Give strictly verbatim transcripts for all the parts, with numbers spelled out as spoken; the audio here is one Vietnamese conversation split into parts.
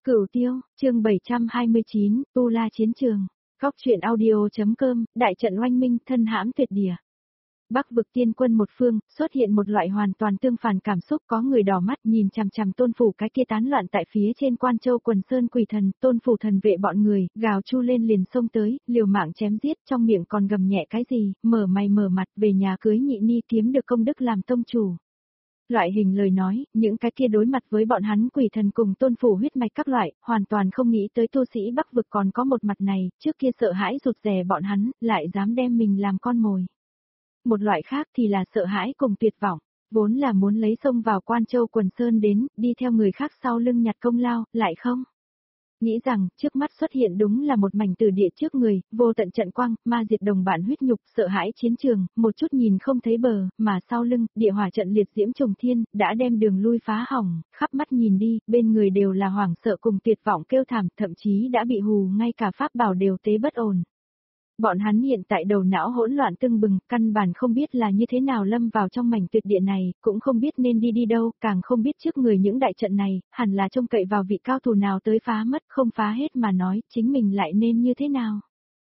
Cửu Tiêu, chương bảy trăm hai mươi chín, Tu La Chiến Trường. Góc truyện audio.com, đại trận oanh minh, thân hãm tuyệt địa. Bắc vực tiên quân một phương, xuất hiện một loại hoàn toàn tương phản cảm xúc, có người đỏ mắt nhìn chằm chằm Tôn phủ cái kia tán loạn tại phía trên Quan Châu quần sơn quỷ thần, Tôn phủ thần vệ bọn người, gào chu lên liền xông tới, liều mạng chém giết, trong miệng còn gầm nhẹ cái gì, mở mày mở mặt, về nhà cưới nhị ni kiếm được công đức làm tông chủ. Loại hình lời nói, những cái kia đối mặt với bọn hắn quỷ thần cùng Tôn phủ huyết mạch các loại, hoàn toàn không nghĩ tới tu sĩ Bắc vực còn có một mặt này, trước kia sợ hãi rụt rè bọn hắn, lại dám đem mình làm con mồi. Một loại khác thì là sợ hãi cùng tuyệt vọng, vốn là muốn lấy sông vào Quan Châu quần sơn đến, đi theo người khác sau lưng nhặt công lao, lại không. Nghĩ rằng, trước mắt xuất hiện đúng là một mảnh từ địa trước người, vô tận trận quang, ma diệt đồng bản huyết nhục, sợ hãi chiến trường, một chút nhìn không thấy bờ, mà sau lưng, địa hỏa trận liệt diễm trùng thiên, đã đem đường lui phá hỏng, khắp mắt nhìn đi, bên người đều là hoảng sợ cùng tuyệt vọng kêu thảm, thậm chí đã bị hù ngay cả pháp bảo đều tế bất ổn. Bọn hắn hiện tại đầu não hỗn loạn tưng bừng, căn bản không biết là như thế nào lâm vào trong mảnh tuyệt địa này, cũng không biết nên đi đi đâu, càng không biết trước người những đại trận này, hẳn là trông cậy vào vị cao thủ nào tới phá mất, không phá hết mà nói, chính mình lại nên như thế nào.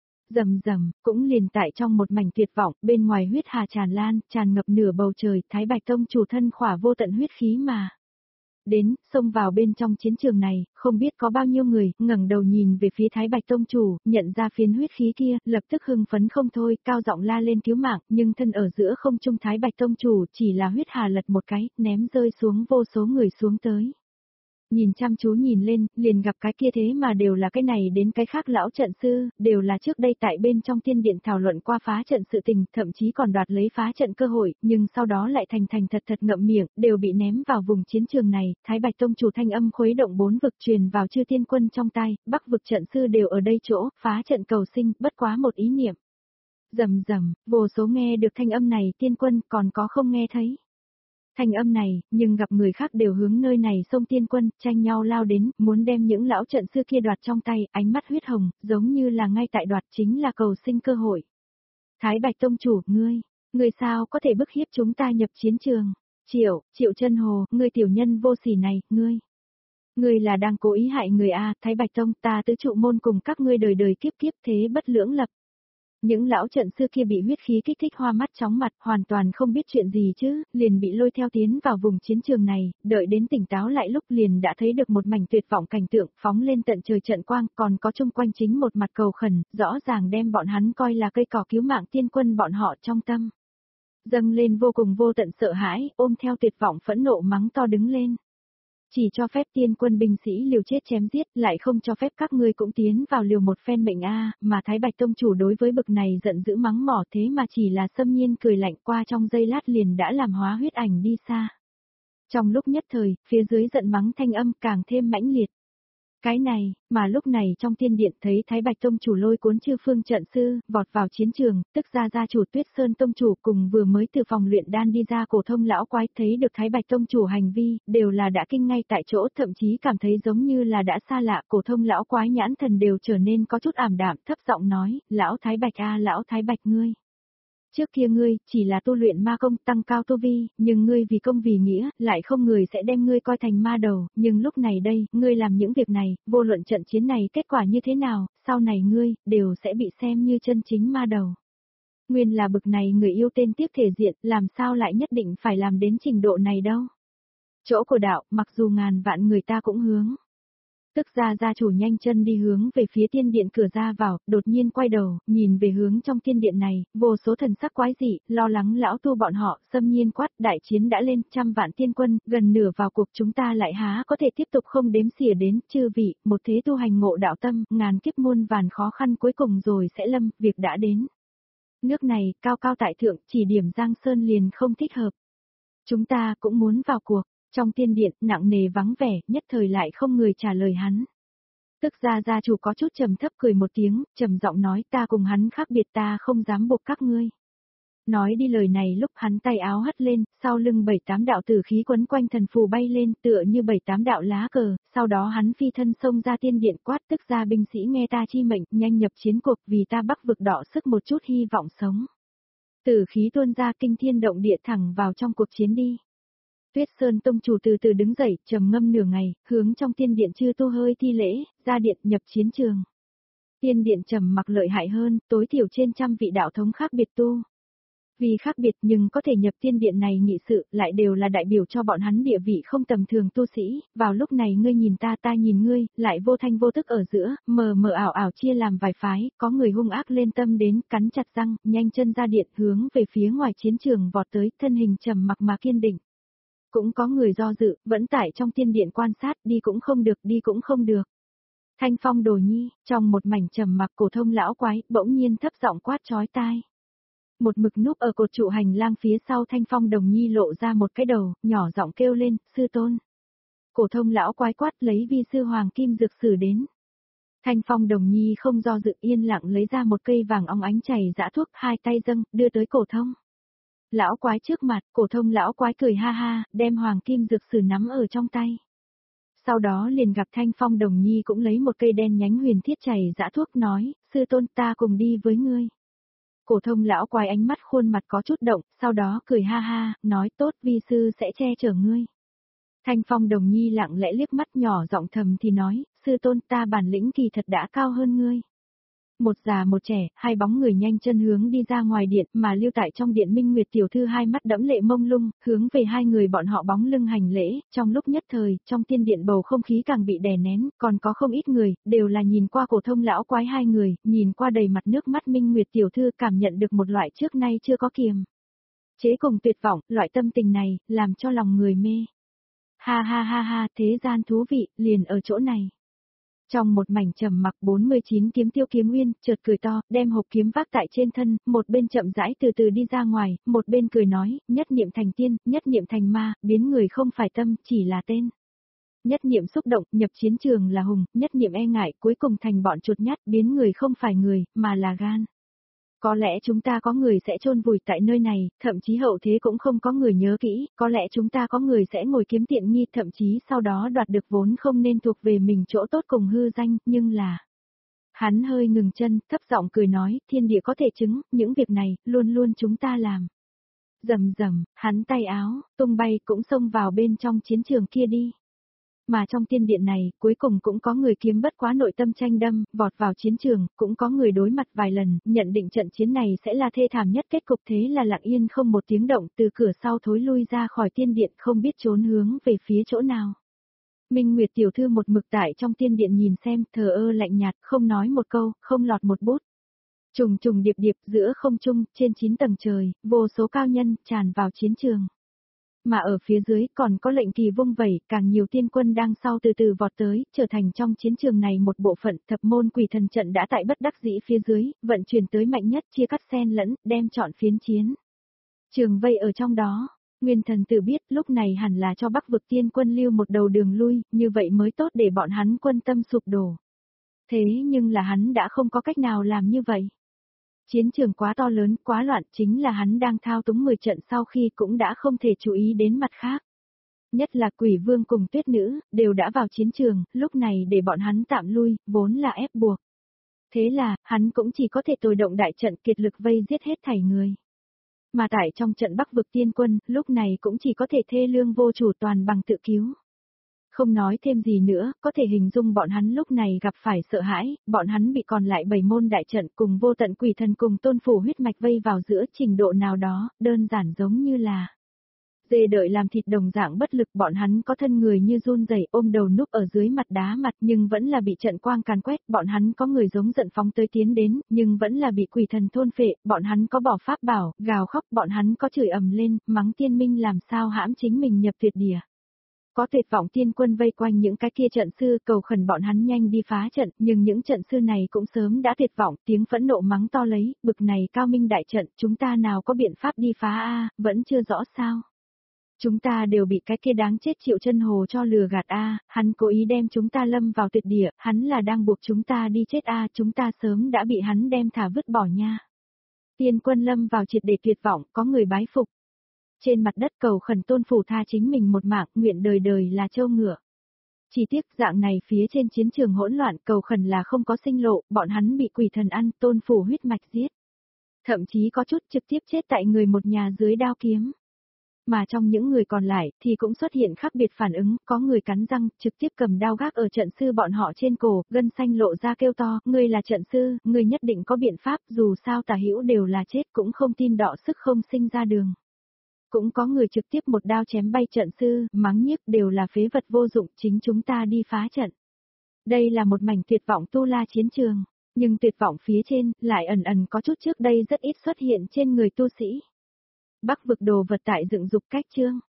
Rầm rầm, cũng liền tại trong một mảnh tuyệt vọng, bên ngoài huyết hà tràn lan, tràn ngập nửa bầu trời, Thái Bạch Tông chủ thân khỏa vô tận huyết khí mà. Đến, xông vào bên trong chiến trường này, không biết có bao nhiêu người, ngẩng đầu nhìn về phía Thái Bạch Tông chủ, nhận ra phiến huyết khí kia, lập tức hưng phấn không thôi, cao giọng la lên cứu mạng, nhưng thân ở giữa không trung Thái Bạch Tông chủ chỉ là huyết hà lật một cái, ném rơi xuống vô số người xuống tới. Nhìn chăm chú nhìn lên, liền gặp cái kia thế mà đều là cái này đến cái khác lão trận sư, đều là trước đây tại bên trong tiên điện thảo luận qua phá trận sự tình, thậm chí còn đoạt lấy phá trận cơ hội, nhưng sau đó lại thành thành thật thật ngậm miệng, đều bị ném vào vùng chiến trường này, Thái Bạch Tông chủ thanh âm khuấy động bốn vực truyền vào chư tiên quân trong tai, Bắc vực trận sư đều ở đây chỗ, phá trận cầu sinh, bất quá một ý niệm. Rầm rầm, vô số nghe được thanh âm này tiên quân còn có không nghe thấy. Thanh âm này, nhưng gặp người khác đều hướng nơi này xông tiên quân, tranh nhau lao đến, muốn đem những lão trận sư kia đoạt trong tay, ánh mắt huyết hồng, giống như là ngay tại đoạt chính là cầu sinh cơ hội. Thái Bạch Tông chủ, ngươi, ngươi sao có thể bức hiếp chúng ta nhập chiến trường? Triệu, Triệu Chân Hồ, ngươi tiểu nhân vô sỉ này, ngươi. Ngươi là đang cố ý hại người a, Thái Bạch Tông, ta tứ trụ môn cùng các ngươi đời đời kiếp kiếp thế bất lưỡng lập. Những lão trận sư kia bị huyết khí kích thích hoa mắt chóng mặt, hoàn toàn không biết chuyện gì chứ, liền bị lôi theo tiến vào vùng chiến trường này, đợi đến tỉnh táo lại lúc liền đã thấy được một mảnh tuyệt vọng cảnh tượng, phóng lên tận trời trận quang, còn có chung quanh chính một mặt cầu khẩn, rõ ràng đem bọn hắn coi là cây cỏ cứu mạng tiên quân bọn họ trong tâm. Dâng lên vô cùng vô tận sợ hãi, ôm theo tuyệt vọng phẫn nộ mắng to đứng lên. Chỉ cho phép tiên quân binh sĩ liều chết chém giết, lại không cho phép các ngươi cũng tiến vào liều một phen mệnh a, mà Thái Bạch Tông chủ đối với bực này giận dữ mắng mỏ thế mà chỉ là xâm nhiên cười lạnh qua trong giây lát liền đã làm hóa huyết ảnh đi xa. Trong lúc nhất thời, phía dưới giận mắng thanh âm càng thêm mãnh liệt. Cái này, mà lúc này trong tiên điện thấy Thái Bạch Tông chủ lôi cuốn chư phương trận sư, vọt vào chiến trường, tức ra gia chủ Tuyết Sơn Tông chủ cùng vừa mới từ phòng luyện đan đi ra cổ thông lão quái thấy được Thái Bạch Tông chủ hành vi, đều là đã kinh ngay tại chỗ, thậm chí cảm thấy giống như là đã xa lạ, cổ thông lão quái nhãn thần đều trở nên có chút ảm đạm, thấp giọng nói, lão Thái Bạch a lão Thái Bạch ngươi. Trước kia ngươi, chỉ là tu luyện ma công tăng cao tu vi, nhưng ngươi vì công vì nghĩa, lại không người sẽ đem ngươi coi thành ma đầu, nhưng lúc này đây, ngươi làm những việc này, vô luận trận chiến này kết quả như thế nào, sau này ngươi, đều sẽ bị xem như chân chính ma đầu. Nguyên là bực này người yêu tên tiếp thể diện, làm sao lại nhất định phải làm đến trình độ này đâu. Chỗ của đạo, mặc dù ngàn vạn người ta cũng hướng. Tức ra gia chủ nhanh chân đi hướng về phía tiên điện cửa ra vào, đột nhiên quay đầu, nhìn về hướng trong tiên điện này, vô số thần sắc quái dị, lo lắng lão tu bọn họ, xâm nhiên quát, đại chiến đã lên, trăm vạn tiên quân, gần nửa vào cuộc chúng ta lại há có thể tiếp tục không đếm xỉa đến, chư vị, một thế tu hành ngộ đạo tâm, ngàn kiếp muôn vàn khó khăn cuối cùng rồi sẽ lâm, việc đã đến. Nước này, cao cao tại thượng, chỉ điểm Giang Sơn liền không thích hợp. Chúng ta cũng muốn vào cuộc. Trong tiên điện, nặng nề vắng vẻ, nhất thời lại không người trả lời hắn. Tức ra gia chủ có chút trầm thấp cười một tiếng, trầm giọng nói ta cùng hắn khác biệt ta không dám buộc các ngươi. Nói đi lời này lúc hắn tay áo hất lên, sau lưng bảy tám đạo tử khí quấn quanh thần phù bay lên tựa như bảy tám đạo lá cờ, sau đó hắn phi thân xông ra tiên điện quát tức ra binh sĩ nghe ta chi mệnh, nhanh nhập chiến cuộc vì ta Bắc vực đỏ sức một chút hy vọng sống. Tử khí tuôn ra kinh thiên động địa thẳng vào trong cuộc chiến đi. Tuyết Sơn tông chủ từ từ đứng dậy, trầm ngâm nửa ngày, hướng trong tiên điện chư tu hơi thi lễ, ra điện nhập chiến trường. Tiên điện trầm mặc lợi hại hơn, tối thiểu trên trăm vị đạo thống khác biệt tu. Vì khác biệt nhưng có thể nhập tiên điện này nghị sự, lại đều là đại biểu cho bọn hắn địa vị không tầm thường tu sĩ, vào lúc này ngươi nhìn ta ta nhìn ngươi, lại vô thanh vô tức ở giữa, mờ mờ ảo ảo chia làm vài phái, có người hung ác lên tâm đến, cắn chặt răng, nhanh chân ra điện hướng về phía ngoài chiến trường vọt tới, thân hình trầm mặc mà kiên định. Cũng có người do dự, vẫn tại trong tiên điện quan sát, đi cũng không được, đi cũng không được. Thanh Phong Đồ Nhi, trong một mảnh trầm mặc cổ thông lão quái, bỗng nhiên thấp giọng quát chói tai. Một mực núp ở cột trụ hành lang phía sau Thanh Phong Đồng Nhi lộ ra một cái đầu, nhỏ giọng kêu lên, sư tôn. Cổ thông lão quái quát lấy vi sư hoàng kim dược sử đến. Thanh Phong Đồng Nhi không do dự yên lặng lấy ra một cây vàng óng ánh chảy dã thuốc, hai tay dâng, đưa tới cổ thông. Lão quái trước mặt, cổ thông lão quái cười ha ha, đem hoàng kim dược sử nắm ở trong tay. Sau đó liền gặp Thanh Phong Đồng Nhi cũng lấy một cây đen nhánh huyền thiết chảy dã thuốc nói, sư tôn ta cùng đi với ngươi. Cổ thông lão quái ánh mắt khuôn mặt có chút động, sau đó cười ha ha, nói tốt vi sư sẽ che chở ngươi. Thanh Phong Đồng Nhi lặng lẽ liếc mắt nhỏ giọng thầm thì nói, sư tôn ta bản lĩnh kỳ thật đã cao hơn ngươi. Một già một trẻ, hai bóng người nhanh chân hướng đi ra ngoài điện mà lưu tại trong điện Minh Nguyệt tiểu thư hai mắt đẫm lệ mông lung, hướng về hai người bọn họ bóng lưng hành lễ, trong lúc nhất thời, trong tiên điện bầu không khí càng bị đè nén, còn có không ít người, đều là nhìn qua cổ thông lão quái hai người, nhìn qua đầy mặt nước mắt Minh Nguyệt tiểu thư cảm nhận được một loại trước nay chưa có kiềm chế cùng tuyệt vọng, loại tâm tình này, làm cho lòng người mê. Ha ha ha ha, thế gian thú vị, liền ở chỗ này. Trong một mảnh trầm mặc bốn mươi chín kiếm Tiêu Kiếm Nguyên, chợt cười to, đem hộp kiếm vác tại trên thân, một bên chậm rãi từ từ đi ra ngoài, một bên cười nói, nhất niệm thành tiên, nhất niệm thành ma, biến người không phải tâm, chỉ là tên. Nhất niệm xúc động, nhập chiến trường là hùng, nhất niệm e ngại, cuối cùng thành bọn chuột nhắt, biến người không phải người, mà là gan. Có lẽ chúng ta có người sẽ chôn vùi tại nơi này, thậm chí hậu thế cũng không có người nhớ kỹ, có lẽ chúng ta có người sẽ ngồi kiếm tiện nghi, thậm chí sau đó đoạt được vốn không nên thuộc về mình chỗ tốt cùng hư danh, nhưng là... Hắn hơi ngừng chân, thấp giọng cười nói, thiên địa có thể chứng, những việc này, luôn luôn chúng ta làm. Rầm rầm, hắn tay áo, tung bay cũng xông vào bên trong chiến trường kia đi. Mà trong tiên điện này, cuối cùng cũng có người kiếm bất quá nội tâm tranh đâm, vọt vào chiến trường, cũng có người đối mặt vài lần, nhận định trận chiến này sẽ là thê thảm nhất, kết cục thế là lặng yên không một tiếng động, từ cửa sau thối lui ra khỏi tiên điện, không biết trốn hướng về phía chỗ nào. Minh Nguyệt tiểu thư một mực tại trong tiên điện nhìn xem, thờ ơ lạnh nhạt, không nói một câu, không lọt một bút. Trùng trùng điệp điệp giữa không trung, trên chín tầng trời, vô số cao nhân tràn vào chiến trường. Mà ở phía dưới còn có lệnh kỳ vung vẩy, càng nhiều tiên quân đang sau từ từ vọt tới, trở thành trong chiến trường này một bộ phận, thập môn quỷ thần trận đã tại bất đắc dĩ phía dưới, vận chuyển tới mạnh nhất, chia cắt xen lẫn, đem chọn phiến chiến. Trường vây ở trong đó, Nguyên Thần tự biết lúc này hẳn là cho Bắc vực tiên quân lưu một đầu đường lui, như vậy mới tốt để bọn hắn quân tâm sụp đổ. Thế nhưng là hắn đã không có cách nào làm như vậy. Chiến trường quá to lớn, quá loạn, chính là hắn đang thao túng mười trận sau khi cũng đã không thể chú ý đến mặt khác. Nhất là Quỷ Vương cùng Tuyết Nữ, đều đã vào chiến trường, lúc này để bọn hắn tạm lui, vốn là ép buộc. Thế là, hắn cũng chỉ có thể tồi động đại trận kiệt lực vây giết hết thảy người. Mà tại trong trận Bắc vực tiên quân, lúc này cũng chỉ có thể thê lương vô chủ toàn bằng tự cứu. Không nói thêm gì nữa, có thể hình dung bọn hắn lúc này gặp phải sợ hãi, bọn hắn bị còn lại bảy môn đại trận cùng vô tận quỷ thần cùng tôn phủ huyết mạch vây vào giữa trình độ nào đó, đơn giản giống như là dê đợi làm thịt đồng dạng bất lực, bọn hắn có thân người như run rẩy ôm đầu núp ở dưới mặt đá mặt nhưng vẫn là bị trận quang càn quét, bọn hắn có người giống giận phóng tới tiến đến, nhưng vẫn là bị quỷ thần thôn phệ, bọn hắn có bỏ pháp bảo, gào khóc, bọn hắn có chửi ầm lên, mắng tiên minh làm sao hãm chính mình nhập tuyệt địa. Có tuyệt vọng tiên quân vây quanh những cái kia trận sư cầu khẩn bọn hắn nhanh đi phá trận, nhưng những trận sư này cũng sớm đã tuyệt vọng, tiếng phẫn nộ mắng to lấy, bực này cao minh đại trận, chúng ta nào có biện pháp đi phá a, vẫn chưa rõ sao. Chúng ta đều bị cái kia đáng chết Triệu Chân Hồ cho lừa gạt a, hắn cố ý đem chúng ta lâm vào tuyệt địa, hắn là đang buộc chúng ta đi chết a, chúng ta sớm đã bị hắn đem thả vứt bỏ nha. Tiên quân lâm vào triệt để tuyệt vọng, có người bái phục. Trên mặt đất cầu khẩn tôn phủ tha chính mình một mạng, nguyện đời đời là châu ngựa. Chỉ tiếc dạng này phía trên chiến trường hỗn loạn cầu khẩn là không có sinh lộ, bọn hắn bị quỷ thần ăn, tôn phủ huyết mạch giết. Thậm chí có chút trực tiếp chết tại người một nhà dưới đao kiếm. mà trong những người còn lại thì cũng xuất hiện khác biệt phản ứng, có người cắn răng, trực tiếp cầm đao gác ở trận sư bọn họ trên cổ, gân xanh lộ ra kêu to, ngươi là trận sư, ngươi nhất định có biện pháp, dù sao tả hữu đều là chết cũng không tin đọ sức không sinh ra đường. Cũng có người trực tiếp một đao chém bay trận sư, mắng nhiếc đều là phế vật vô dụng, chính chúng ta đi phá trận. Đây là một mảnh tuyệt vọng tu la chiến trường, nhưng tuyệt vọng phía trên lại ẩn ẩn có chút trước đây rất ít xuất hiện trên người tu sĩ. Bắc vực đồ vật tại dựng dục cách chương.